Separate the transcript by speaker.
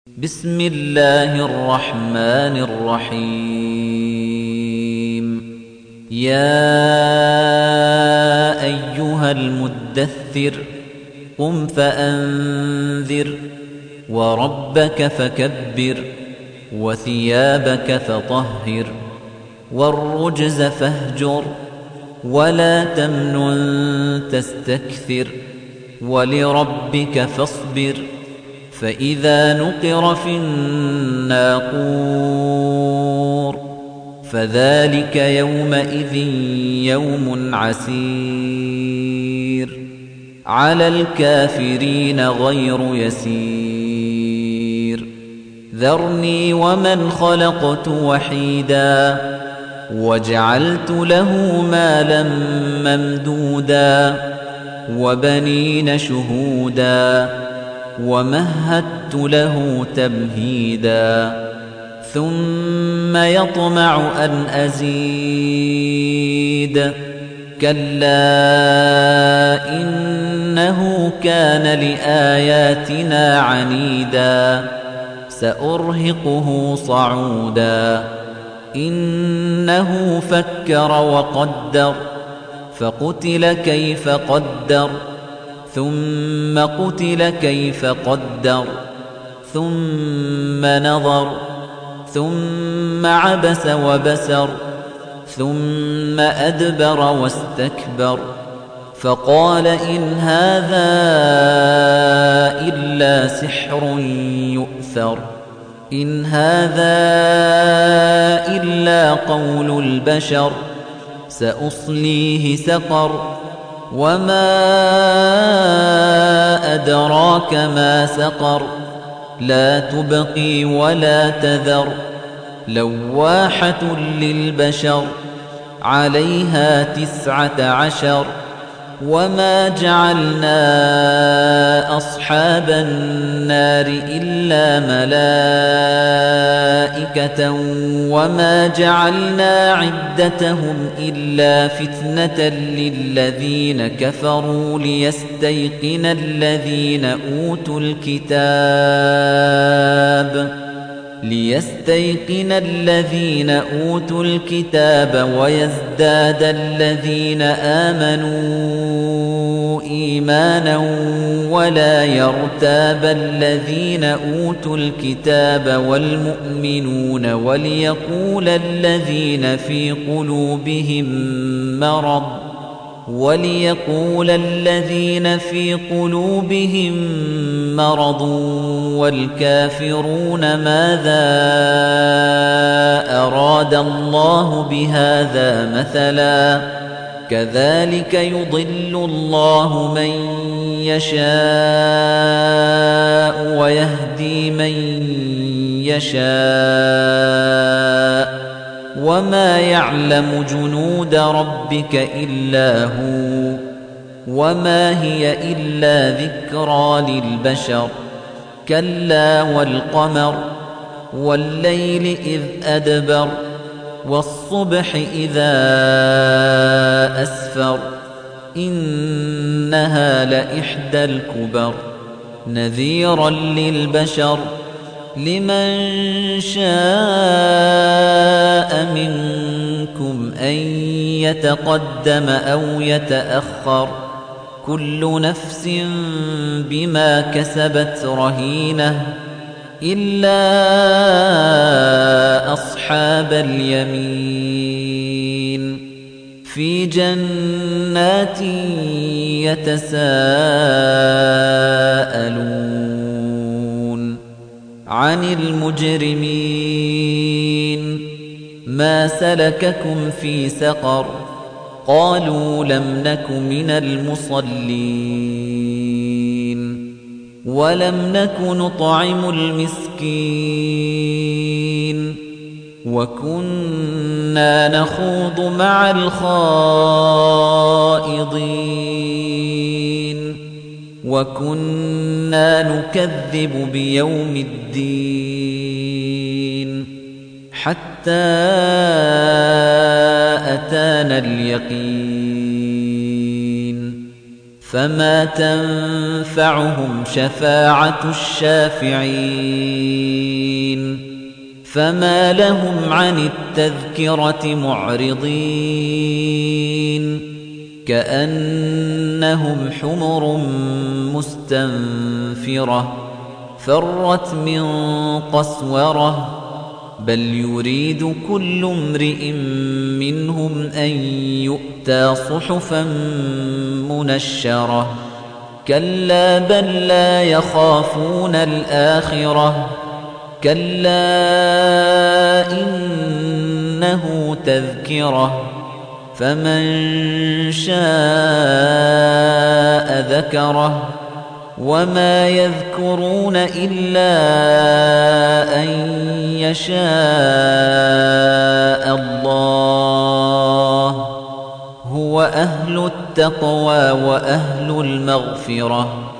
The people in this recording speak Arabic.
Speaker 1: بسم الله الرحمن الرحيم يا أيها المدثر قم فأنذر وربك فكبر وثيابك فطهر والرجز فاهجر ولا تمنن تستكثر ولربك فاصبر فإذا نقر في الناقور فذلك يومئذ يوم عسير على الكافرين غير يسير ذرني ومن خلقت وحيدا وجعلت له مالا ممدودا وبنين شهودا ومهدت له تمهيدا ثم يطمع أن أزيد كلا إنه كان لآياتنا عنيدا سأرهقه صعودا إنه فكر وقدر فقتل كيف قدر ثم قتل كيف قدر ثم نظر ثم عبس وبسر ثم أدبر واستكبر فقال إن هذا إلا سحر يؤثر إن هذا إلا قول البشر سأصليه سقر وما أدراك ما سقر لا تبقي ولا تذر لواحة للبشر عليها 19 وما جعلنا أصحاب النار إلا ملائكة وما جعلنا عدتهم إلا فتنة للذين كفروا ليستيقن الذين أوتوا الكتاب ويزداد الذين آمنوا إيمانا ولا يرتاب الذين أوتوا الكتاب والمؤمنون وليقول الذين في قلوبهم مرض والكافرون ماذا أراد الله بهذا مثلا كذلك يضل الله من يشاء ويهدي من يشاء وما يعلم جنود ربك إلا هو وما هي إلا ذكرى للبشر كلا والقمر والليل إذ أدبر والصبح إذا أسفر إنها لإحدى الكبر نذيرا للبشر لمن شاء منكم أن يتقدم أو يتأخر كل نفس بما كسبت رهينة إلا أصحاب اليمين في جنات يتساءلون عن المجرمين ما سلككم في سقر قالوا لم نك من المصلين ولم نك نطعم المسكين وكنا نخوض مع الخائضين وكنا نكذب بيوم الدين حتى أتانا اليقين فما تنفعهم شفاعة الشافعين فما لهم عن التذكرة معرضين كأنهم حمر مستنفرة فرت من قسورة بل يريد كل امرئ منهم أن يؤتى صحفا منشرة كلا بل لا يخافون الآخرة كلا إنه تذكرة فمن شاء ذكره وما يذكرون إلا أن يشاء الله هو أهل التقوى وأهل المغفرة